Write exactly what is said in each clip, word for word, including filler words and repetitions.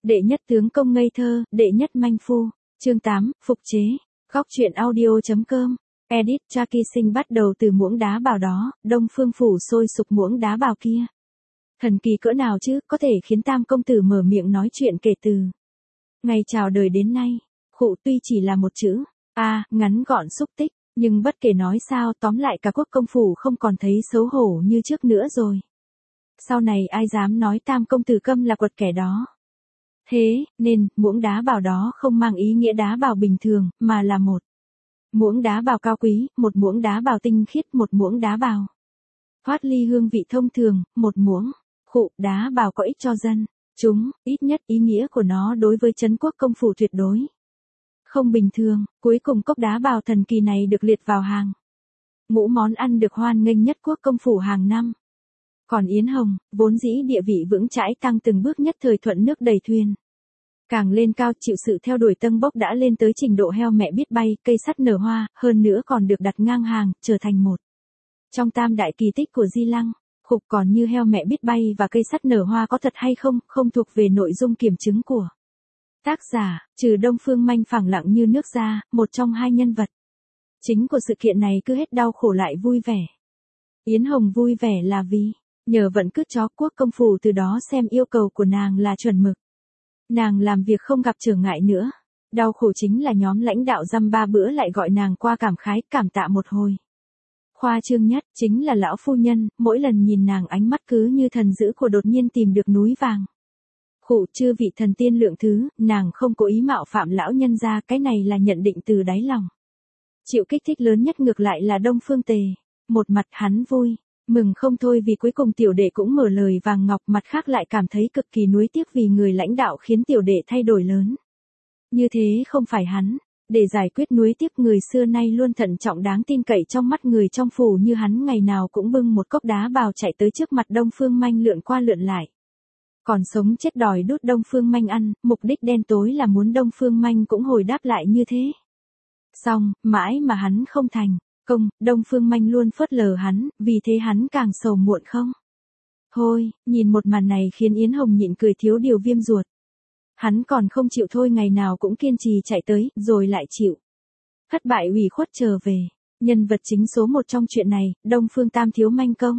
Đệ nhất tướng công ngây thơ, đệ nhất manh phu. Chương tám, phục chế. Góc truyện audio.com. Edit Jackie Sinh bắt đầu từ muỗng đá bào đó, Đông Phương phủ sôi sục muỗng đá bào kia. Thần kỳ cỡ nào chứ, có thể khiến Tam công tử mở miệng nói chuyện kể từ ngày chào đời đến nay. Khụ tuy chỉ là một chữ, a à, ngắn gọn xúc tích, nhưng bất kể nói sao tóm lại cả quốc công phủ không còn thấy xấu hổ như trước nữa rồi. Sau này ai dám nói Tam công tử câm là quật kẻ đó. Thế, nên, muỗng đá bào đó không mang ý nghĩa đá bào bình thường, mà là một muỗng đá bào cao quý, một muỗng đá bào tinh khiết, một muỗng đá bào thoát ly hương vị thông thường, một muỗng khụ đá bào có ích cho dân chúng, ít nhất ý nghĩa của nó đối với trấn quốc công phủ tuyệt đối không bình thường. Cuối cùng cốc đá bào thần kỳ này được liệt vào hàng ngũ món ăn được hoan nghênh nhất quốc công phủ hàng năm. Còn Yến Hồng, vốn dĩ địa vị vững chãi tăng từng bước nhất thời thuận nước đầy thuyền. Càng lên cao chịu sự theo đuổi tâng bốc đã lên tới trình độ heo mẹ biết bay, cây sắt nở hoa, hơn nữa còn được đặt ngang hàng, trở thành một trong tam đại kỳ tích của Di Lăng. Khục còn như heo mẹ biết bay và cây sắt nở hoa có thật hay không, không thuộc về nội dung kiểm chứng của tác giả, trừ Đông Phương Manh phẳng lặng như nước ra, một trong hai nhân vật chính của sự kiện này cứ hết đau khổ lại vui vẻ. Yến Hồng vui vẻ là vì nhờ vận cứt chó quốc công phủ từ đó xem yêu cầu của nàng là chuẩn mực. Nàng làm việc không gặp trở ngại nữa. Đau khổ chính là nhóm lãnh đạo dăm ba bữa lại gọi nàng qua cảm khái, cảm tạ một hồi. Khoa trương nhất chính là lão phu nhân, mỗi lần nhìn nàng ánh mắt cứ như thần dữ của đột nhiên tìm được núi vàng. Khụ chư vị thần tiên lượng thứ, nàng không cố ý mạo phạm lão nhân gia, cái này là nhận định từ đáy lòng. Chịu kích thích lớn nhất ngược lại là Đông Phương Tề. Một mặt hắn vui mừng không thôi vì cuối cùng tiểu đệ cũng mở lời vàng ngọc, mặt khác lại cảm thấy cực kỳ nuối tiếc vì người lãnh đạo khiến tiểu đệ thay đổi lớn. Như thế không phải hắn, để giải quyết nuối tiếc người xưa nay luôn thận trọng đáng tin cậy trong mắt người trong phủ như hắn ngày nào cũng bưng một cốc đá bào chạy tới trước mặt Đông Phương Manh lượn qua lượn lại. Còn sống chết đòi đút Đông Phương Manh ăn, mục đích đen tối là muốn Đông Phương Manh cũng hồi đáp lại như thế. Xong, mãi mà hắn không thành công, Đông Phương Manh luôn phớt lờ hắn, vì thế hắn càng sầu muộn không thôi. Nhìn một màn này khiến Yến Hồng nhịn cười thiếu điều viêm ruột. Hắn còn không chịu thôi, ngày nào cũng kiên trì chạy tới, rồi lại chịu thất bại ủy khuất trở về. Nhân vật chính số một trong chuyện này, Đông Phương Tam thiếu manh công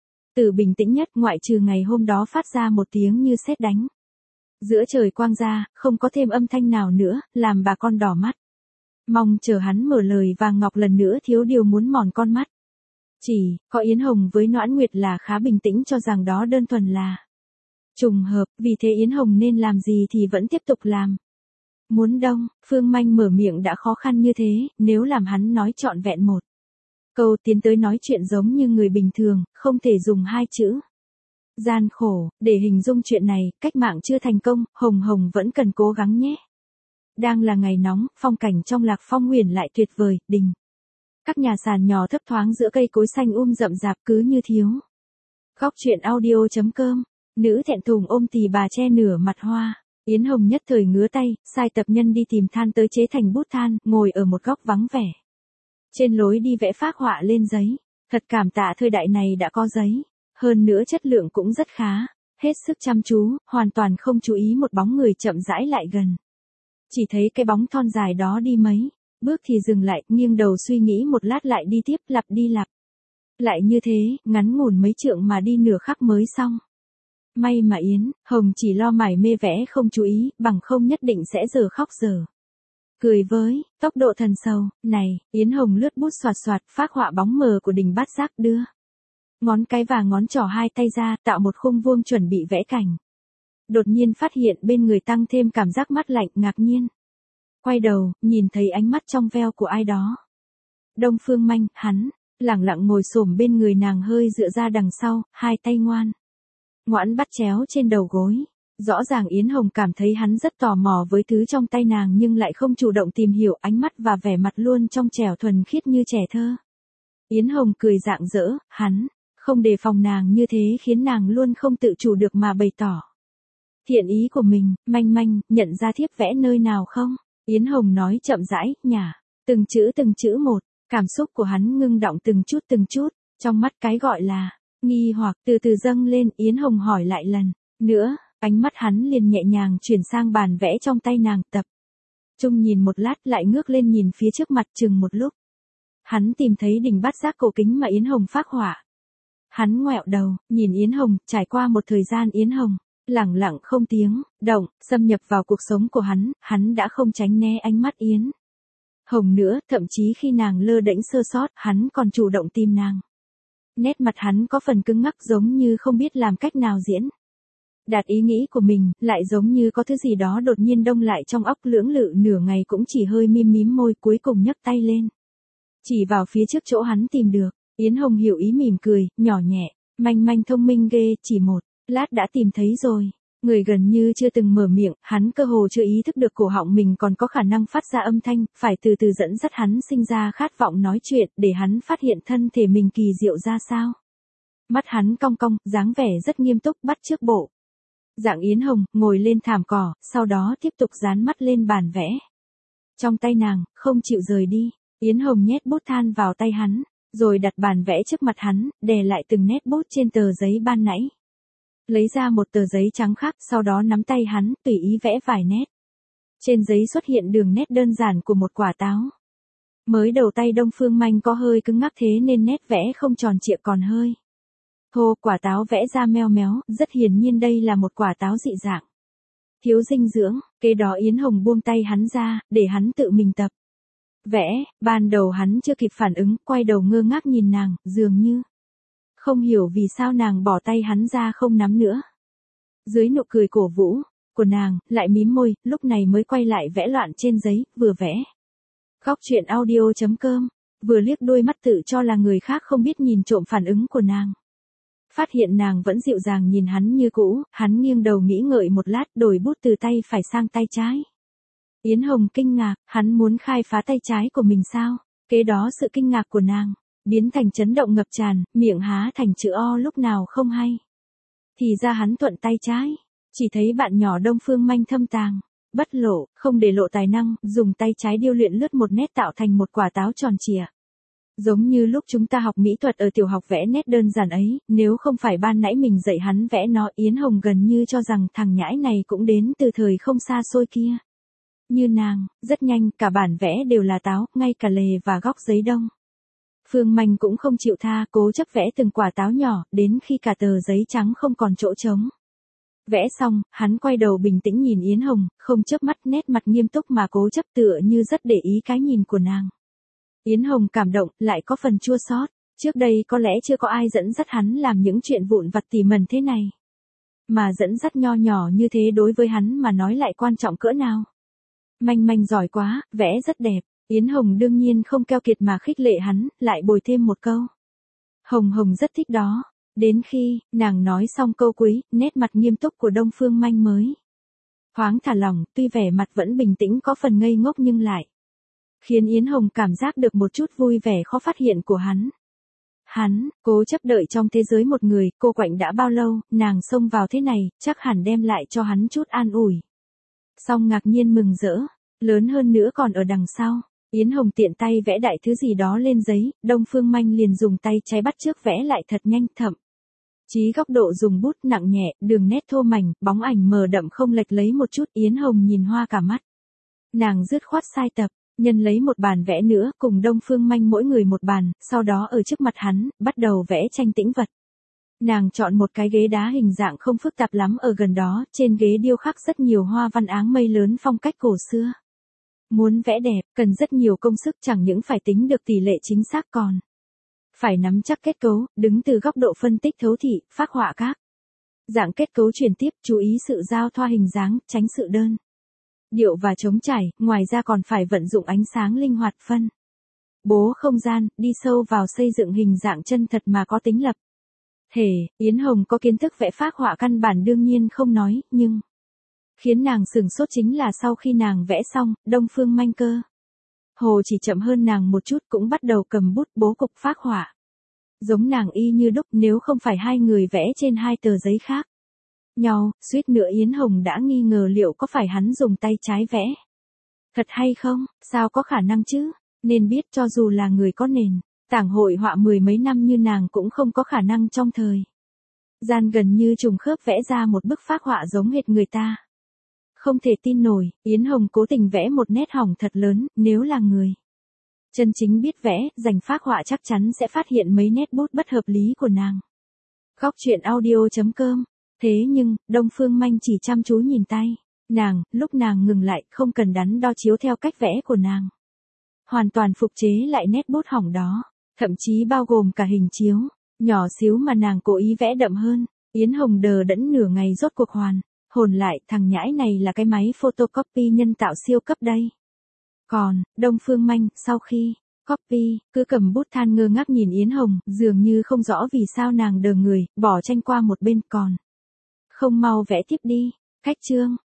từ bình tĩnh nhất, ngoại trừ ngày hôm đó phát ra một tiếng như sét đánh giữa trời quang ra, không có thêm âm thanh nào nữa, làm bà con đỏ mắt. Mong chờ hắn mở lời vàng ngọc lần nữa thiếu điều muốn mòn con mắt. Chỉ, có Yến Hồng với Noãn Nguyệt là khá bình tĩnh cho rằng đó đơn thuần là trùng hợp, vì thế Yến Hồng nên làm gì thì vẫn tiếp tục làm. Muốn Đông Phương Manh mở miệng đã khó khăn như thế, nếu làm hắn nói trọn vẹn một câu tiến tới nói chuyện giống như người bình thường, không thể dùng hai chữ gian khổ để hình dung chuyện này. Cách mạng chưa thành công, Hồng Hồng vẫn cần cố gắng nhé. Đang là ngày nóng, phong cảnh trong Lạc Phong Huyền lại tuyệt vời, đình các nhà sàn nhỏ thấp thoáng giữa cây cối xanh um rậm rạp cứ như thiếu. Góc truyện audio.com. Nữ thẹn thùng ôm tỳ bà che nửa mặt hoa. Yến Hồng nhất thời ngứa tay, sai tập nhân đi tìm than tới chế thành bút than, ngồi ở một góc vắng vẻ. Trên lối đi vẽ phác họa lên giấy. Thật cảm tạ thời đại này đã có giấy. Hơn nữa chất lượng cũng rất khá. Hết sức chăm chú, hoàn toàn không chú ý một bóng người chậm rãi lại gần. Chỉ thấy cái bóng thon dài đó đi mấy bước thì dừng lại, nghiêng đầu suy nghĩ một lát lại đi tiếp, lặp đi lặp lại như thế, ngắn ngủn mấy trượng mà đi nửa khắc mới xong. May mà Yến Hồng chỉ lo mải mê vẽ không chú ý, bằng không nhất định sẽ giờ khóc giờ cười với tốc độ thần sầu. Này, Yến Hồng lướt bút xoạt xoạt, phác họa bóng mờ của đình Bát Giác, đưa ngón cái và ngón trỏ hai tay ra, tạo một khung vuông chuẩn bị vẽ cảnh. Đột nhiên phát hiện bên người tăng thêm cảm giác mát lạnh, ngạc nhiên quay đầu, nhìn thấy ánh mắt trong veo của ai đó. Đông Phương Manh, hắn lẳng lặng ngồi xổm bên người nàng, hơi dựa ra đằng sau, hai tay ngoan ngoãn bắt chéo trên đầu gối. Rõ ràng Yến Hồng cảm thấy hắn rất tò mò với thứ trong tay nàng nhưng lại không chủ động tìm hiểu, ánh mắt và vẻ mặt luôn trong trẻo thuần khiết như trẻ thơ. Yến Hồng cười rạng rỡ, hắn không đề phòng nàng như thế khiến nàng luôn không tự chủ được mà bày tỏ thiện ý của mình. Manh Manh, nhận ra thiếp vẽ nơi nào không? Yến Hồng nói chậm rãi, nhả từng chữ từng chữ một. Cảm xúc của hắn ngưng đọng từng chút từng chút, trong mắt cái gọi là nghi hoặc từ từ dâng lên. Yến Hồng hỏi lại lần nữa, Ánh mắt hắn liền nhẹ nhàng chuyển sang bàn vẽ trong tay nàng, tập trung nhìn một lát lại ngước lên nhìn phía trước mặt chừng một lúc. Hắn tìm thấy đỉnh bát giác cổ kính mà Yến Hồng phác họa. Hắn ngoẹo đầu, nhìn Yến Hồng, trải qua một thời gian Yến Hồng, lẳng lặng không tiếng động, xâm nhập vào cuộc sống của hắn, hắn đã không tránh né ánh mắt Yến Hồng nữa, thậm chí khi nàng lơ đễnh sơ sót, hắn còn chủ động tìm nàng. Nét mặt hắn có phần cứng ngắc giống như không biết làm cách nào diễn đạt ý nghĩ của mình, lại giống như có thứ gì đó đột nhiên đông lại trong óc, lưỡng lự nửa ngày cũng chỉ hơi mím mím môi, cuối cùng nhấc tay lên. Chỉ vào phía trước chỗ hắn tìm được. Yến Hồng hiểu ý mỉm cười, nhỏ nhẹ, manh manh thông minh ghê, chỉ một lát đã tìm thấy rồi. Người gần như chưa từng mở miệng, hắn cơ hồ chưa ý thức được cổ họng mình còn có khả năng phát ra âm thanh, phải từ từ dẫn dắt hắn sinh ra khát vọng nói chuyện, để hắn phát hiện thân thể mình kỳ diệu ra sao. Mắt hắn cong cong, dáng vẻ rất nghiêm túc, bắt chước bộ dạng Yến Hồng, ngồi lên thảm cỏ, sau đó tiếp tục dán mắt lên bàn vẽ trong tay nàng, không chịu rời đi. Yến Hồng nhét bút than vào tay hắn, rồi đặt bàn vẽ trước mặt hắn, đè lại từng nét bút trên tờ giấy ban nãy. Lấy ra một tờ giấy trắng khác, sau đó nắm tay hắn, tùy ý vẽ vài nét. Trên giấy xuất hiện đường nét đơn giản của một quả táo. Mới đầu tay Đông Phương Manh có hơi cứng ngắc thế nên nét vẽ không tròn trịa còn hơi thô, quả táo vẽ ra meo méo, rất hiển nhiên đây là một quả táo dị dạng, thiếu dinh dưỡng. Kế đó Yến Hồng buông tay hắn ra, để hắn tự mình tập vẽ. Ban đầu hắn chưa kịp phản ứng, quay đầu ngơ ngác nhìn nàng, dường như không hiểu vì sao nàng bỏ tay hắn ra không nắm nữa. Dưới nụ cười cổ vũ của nàng, lại mím môi, lúc này mới quay lại vẽ loạn trên giấy, vừa vẽ. Góc truyện audio chấm com, vừa liếc đôi mắt tự cho là người khác không biết nhìn trộm phản ứng của nàng. Phát hiện nàng vẫn dịu dàng nhìn hắn như cũ, hắn nghiêng đầu nghĩ ngợi một lát, đổi bút từ tay phải sang tay trái. Yến Hồng kinh ngạc, hắn muốn khai phá tay trái của mình sao? Kế đó sự kinh ngạc của nàng biến thành chấn động ngập tràn, miệng há thành chữ O lúc nào không hay. Thì ra hắn thuận tay trái, chỉ thấy bạn nhỏ Đông Phương Manh thâm tàng, bất lộ, không để lộ tài năng, dùng tay trái điêu luyện lướt một nét tạo thành một quả táo tròn trịa. Giống như lúc chúng ta học mỹ thuật ở tiểu học vẽ nét đơn giản ấy, nếu không phải ban nãy mình dạy hắn vẽ nó, Yến Hồng gần như cho rằng thằng nhãi này cũng đến từ thời không xa xôi kia. Như nàng, rất nhanh, cả bản vẽ đều là táo, ngay cả lề và góc giấy Đông Phương Manh cũng không chịu tha, cố chấp vẽ từng quả táo nhỏ, đến khi cả tờ giấy trắng không còn chỗ trống. Vẽ xong, hắn quay đầu bình tĩnh nhìn Yến Hồng, không chớp mắt, nét mặt nghiêm túc mà cố chấp, tựa như rất để ý cái nhìn của nàng. Yến Hồng cảm động, lại có phần chua xót. Trước đây có lẽ chưa có ai dẫn dắt hắn làm những chuyện vụn vặt tỉ mẩn thế này. Mà dẫn dắt nho nhỏ như thế đối với hắn mà nói lại quan trọng cỡ nào. Manh Manh giỏi quá, vẽ rất đẹp. Yến Hồng đương nhiên không keo kiệt mà khích lệ hắn, lại bồi thêm một câu. Hồng Hồng rất thích đó. Đến khi, nàng nói xong câu cuối, nét mặt nghiêm túc của Đông Phương Manh mới thoáng thả lỏng, tuy vẻ mặt vẫn bình tĩnh có phần ngây ngốc nhưng lại khiến Yến Hồng cảm giác được một chút vui vẻ khó phát hiện của hắn. Hắn, cố chấp đợi trong thế giới một người, cô quạnh đã bao lâu, nàng xông vào thế này, chắc hẳn đem lại cho hắn chút an ủi. Xong ngạc nhiên mừng rỡ, lớn hơn nữa còn ở đằng sau. Yến Hồng tiện tay vẽ đại thứ gì đó lên giấy, Đông Phương Manh liền dùng tay trái bắt chước vẽ lại thật nhanh, thậm chí góc độ dùng bút nặng nhẹ, đường nét thô mảnh, bóng ảnh mờ đậm không lệch lấy một chút. Yến Hồng nhìn hoa cả mắt. Nàng dứt khoát sai tập, nhân lấy một bàn vẽ nữa, cùng Đông Phương Manh mỗi người một bàn, sau đó ở trước mặt hắn, bắt đầu vẽ tranh tĩnh vật. Nàng chọn một cái ghế đá hình dạng không phức tạp lắm ở gần đó, trên ghế điêu khắc rất nhiều hoa văn áng mây lớn phong cách cổ xưa. Muốn vẽ đẹp, cần rất nhiều công sức, chẳng những phải tính được tỷ lệ chính xác còn phải nắm chắc kết cấu, đứng từ góc độ phân tích thấu thị, phác họa các dạng kết cấu truyền tiếp, chú ý sự giao thoa hình dáng, tránh sự đơn điệu và trống chảy, ngoài ra còn phải vận dụng ánh sáng linh hoạt, phân bố không gian, đi sâu vào xây dựng hình dạng chân thật mà có tính lập thể. Yến Hồng có kiến thức vẽ phác họa căn bản đương nhiên không nói, nhưng khiến nàng sửng sốt chính là sau khi nàng vẽ xong, Đông Phương Manh cơ hồ chỉ chậm hơn nàng một chút cũng bắt đầu cầm bút bố cục phác họa. Giống nàng y như đúc, nếu không phải hai người vẽ trên hai tờ giấy khác nhau, suýt nữa Yến Hồng đã nghi ngờ liệu có phải hắn dùng tay trái vẽ thật hay không, sao có khả năng chứ, nên biết cho dù là người có nền tảng hội họa mười mấy năm như nàng cũng không có khả năng trong thời Gian gần như trùng khớp vẽ ra một bức phác họa giống hệt người ta. Không thể tin nổi, Yến Hồng cố tình vẽ một nét hỏng thật lớn, nếu là người chân chính biết vẽ, dành phác họa chắc chắn sẽ phát hiện mấy nét bút bất hợp lý của nàng. Góc truyện audio chấm com. Thế nhưng, Đông Phương Manh chỉ chăm chú nhìn tay. Nàng, lúc nàng ngừng lại, không cần đắn đo chiếu theo cách vẽ của nàng. Hoàn toàn phục chế lại nét bút hỏng đó. Thậm chí bao gồm cả hình chiếu. Nhỏ xíu mà nàng cố ý vẽ đậm hơn. Yến Hồng đờ đẫn nửa ngày rốt cuộc hoàn. Hồn lại, thằng nhãi này là cái máy photocopy nhân tạo siêu cấp đây. Còn, Đông Phương Manh, sau khi copy, cứ cầm bút than ngơ ngác nhìn Yến Hồng, dường như không rõ vì sao nàng đờ người, bỏ tranh qua một bên còn. Không mau vẽ tiếp đi. Khách chương.